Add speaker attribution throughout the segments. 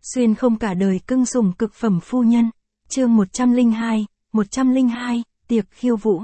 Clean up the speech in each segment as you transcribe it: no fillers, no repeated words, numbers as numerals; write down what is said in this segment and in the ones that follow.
Speaker 1: Xuyên không cả đời cưng sủng cực phẩm phu nhân. Chương 102, tiệc khiêu vũ.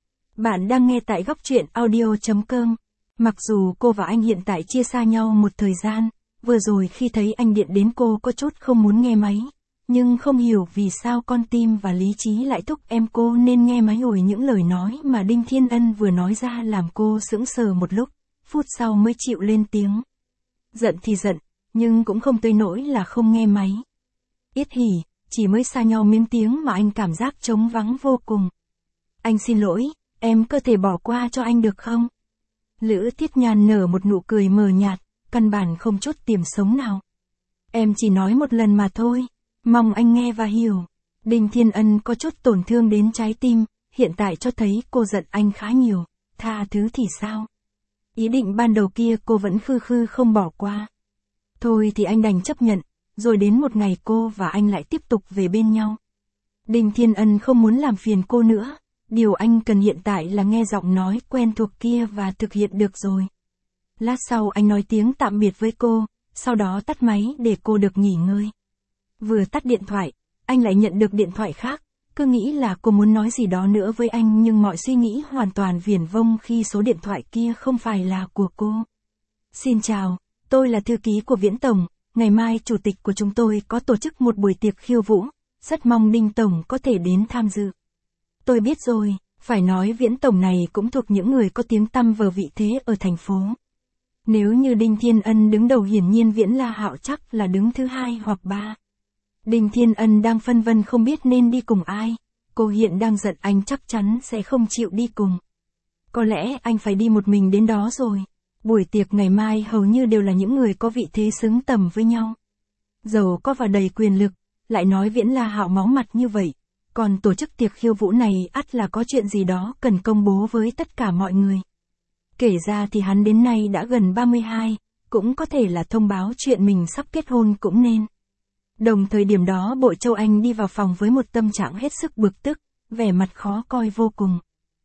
Speaker 1: Bạn đang nghe tại góc truyện audio.com. Mặc dù cô và anh hiện tại chia xa nhau một thời gian, vừa rồi khi thấy anh điện đến cô có chút không muốn nghe máy, nhưng không hiểu vì sao con tim và lý trí lại thúc em cô nên nghe máy hồi những lời nói mà Đinh Thiên Ân vừa nói ra làm cô sững sờ một lúc, phút sau mới chịu lên tiếng. Giận thì giận, nhưng cũng không tới nỗi là không nghe máy. Yết hỉ, chỉ mới xa nhau miếng tiếng mà anh cảm giác trống vắng vô cùng. Anh xin lỗi, em có thể bỏ qua cho anh được không? Lữ Tiết Nhàn nở một nụ cười mờ nhạt, căn bản không chút tiềm sống nào. Em chỉ nói một lần mà thôi, mong anh nghe và hiểu. Đinh Thiên Ân có chút tổn thương đến trái tim, hiện tại cho thấy cô giận anh khá nhiều, tha thứ thì sao? Ý định ban đầu kia cô vẫn khư không bỏ qua. Thôi thì anh đành chấp nhận, rồi đến một ngày cô và anh lại tiếp tục về bên nhau. Đinh Thiên Ân không muốn làm phiền cô nữa, điều anh cần hiện tại là nghe giọng nói quen thuộc kia và thực hiện được rồi. Lát sau anh nói tiếng tạm biệt với cô, sau đó tắt máy để cô được nghỉ ngơi. Vừa tắt điện thoại, anh lại nhận được điện thoại khác, cứ nghĩ là cô muốn nói gì đó nữa với anh nhưng mọi suy nghĩ hoàn toàn viển vông khi số điện thoại kia không phải là của cô. Xin chào, tôi là thư ký của Viễn Tổng, ngày mai chủ tịch của chúng tôi có tổ chức một buổi tiệc khiêu vũ, rất mong Đinh Tổng có thể đến tham dự. Tôi biết rồi, phải nói Viễn Tổng này cũng thuộc những người có tiếng tăm vờ vị thế ở thành phố. Nếu như Đinh Thiên Ân đứng đầu hiển nhiên Viễn La Hạo chắc là đứng thứ 2 hoặc 3. Đinh Thiên Ân đang phân vân không biết nên đi cùng ai, cô hiện đang giận anh chắc chắn sẽ không chịu đi cùng. Có lẽ anh phải đi một mình đến đó rồi. Buổi tiệc ngày mai hầu như đều là những người có vị thế xứng tầm với nhau. Giàu có và đầy quyền lực, lại nói Viễn La Hạo máu mặt như vậy, còn tổ chức tiệc khiêu vũ này ắt là có chuyện gì đó cần công bố với tất cả mọi người. Kể ra thì hắn đến nay đã gần 32, cũng có thể là thông báo chuyện mình sắp kết hôn cũng nên. Đồng thời điểm đó Bội Châu Anh đi vào phòng với một tâm trạng hết sức bực tức, vẻ mặt khó coi vô cùng.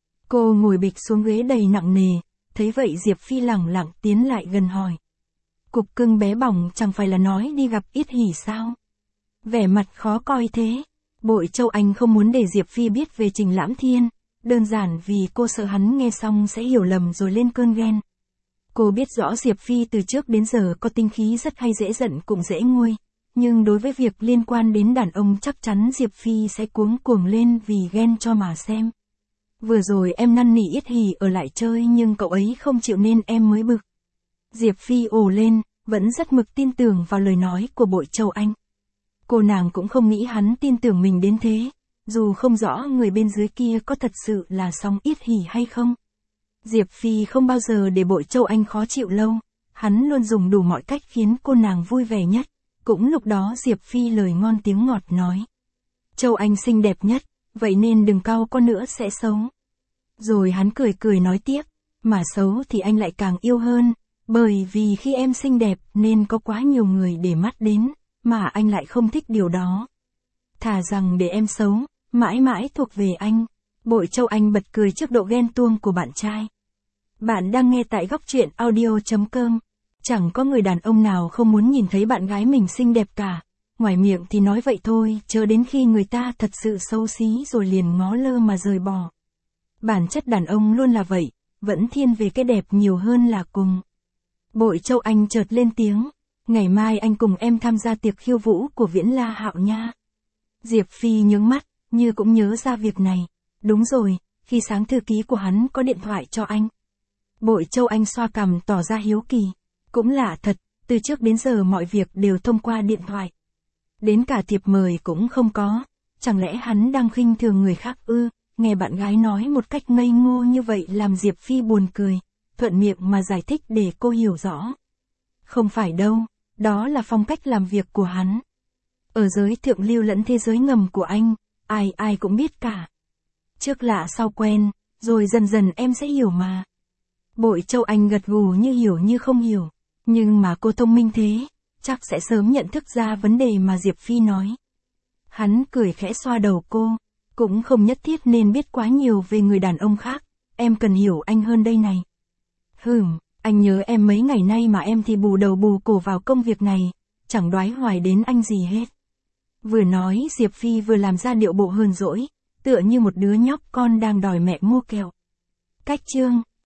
Speaker 1: Cô ngồi bịch xuống ghế đầy nặng nề, thấy vậy Diệp Phi lẳng lặng tiến lại gần hỏi. Cục cưng bé bỏng chẳng phải là nói đi gặp Yết Hỉ sao? Vẻ mặt khó coi thế. Bội Châu Anh không muốn để Diệp Phi biết về Trình Lãm Thiên, đơn giản vì cô sợ hắn nghe xong sẽ hiểu lầm rồi lên cơn ghen. Cô biết rõ Diệp Phi từ trước đến giờ có tính khí rất hay dễ giận cũng dễ nguôi, nhưng đối với việc liên quan đến đàn ông chắc chắn Diệp Phi sẽ cuống cuồng lên vì ghen cho mà xem. Vừa rồi em năn nỉ Yết Hỉ ở lại chơi nhưng cậu ấy không chịu nên em mới bực. Diệp Phi ồ lên, vẫn rất mực tin tưởng vào lời nói của Bội Châu Anh. Cô nàng cũng không nghĩ hắn tin tưởng mình đến thế, dù không rõ người bên dưới kia có thật sự là song Yết Hỉ hay không. Diệp Phi không bao giờ để Bội Châu Anh khó chịu lâu, hắn luôn dùng đủ mọi cách khiến cô nàng vui vẻ nhất. Cũng lúc đó Diệp Phi lời ngon tiếng ngọt nói. Châu Anh xinh đẹp nhất, vậy nên đừng cau có nữa sẽ xấu. Rồi hắn cười cười nói tiếp, mà xấu thì anh lại càng yêu hơn, bởi vì khi em xinh đẹp nên có quá nhiều người để mắt đến, mà anh lại không thích điều đó. Thà rằng để em xấu, mãi mãi thuộc về anh. Bội Châu Anh bật cười trước độ ghen tuông của bạn trai. Bạn đang nghe tại góc truyện audio.com. Chẳng có người đàn ông nào không muốn nhìn thấy bạn gái mình xinh đẹp cả. Ngoài miệng thì nói vậy thôi, chờ đến khi người ta thật sự xấu xí rồi liền ngó lơ mà rời bỏ. Bản chất đàn ông luôn là vậy, vẫn thiên về cái đẹp nhiều hơn là cùng. Bội Châu Anh chợt lên tiếng, ngày mai anh cùng em tham gia tiệc khiêu vũ của Viễn La Hạo nha. Diệp Phi nhướng mắt, như cũng nhớ ra việc này. Đúng rồi, khi sáng thư ký của hắn có điện thoại cho anh. Bội Châu Anh xoa cằm tỏ ra hiếu kỳ. Cũng lạ thật, từ trước đến giờ mọi việc đều thông qua điện thoại. Đến cả thiệp mời cũng không có, chẳng lẽ hắn đang khinh thường người khác ư? Nghe bạn gái nói một cách ngây ngô như vậy làm Diệp Phi buồn cười, thuận miệng mà giải thích để cô hiểu rõ. Không phải đâu, đó là phong cách làm việc của hắn. Ở giới thượng lưu lẫn thế giới ngầm của anh, ai cũng biết cả. Trước lạ sau quen, rồi dần dần em sẽ hiểu mà. Bội Châu Anh gật gù như hiểu như không hiểu, nhưng mà cô thông minh thế, chắc sẽ sớm nhận thức ra vấn đề mà Diệp Phi nói. Hắn cười khẽ xoa đầu cô, cũng không nhất thiết nên biết quá nhiều về người đàn ông khác, em cần hiểu anh hơn đây này. Anh nhớ em mấy ngày nay mà em thì bù đầu bù cổ vào công việc này, chẳng đoái hoài đến anh gì hết. Vừa nói Diệp Phi vừa làm ra điệu bộ hờn dỗi, tựa như một đứa nhóc con đang đòi mẹ mua kẹo. Cách chương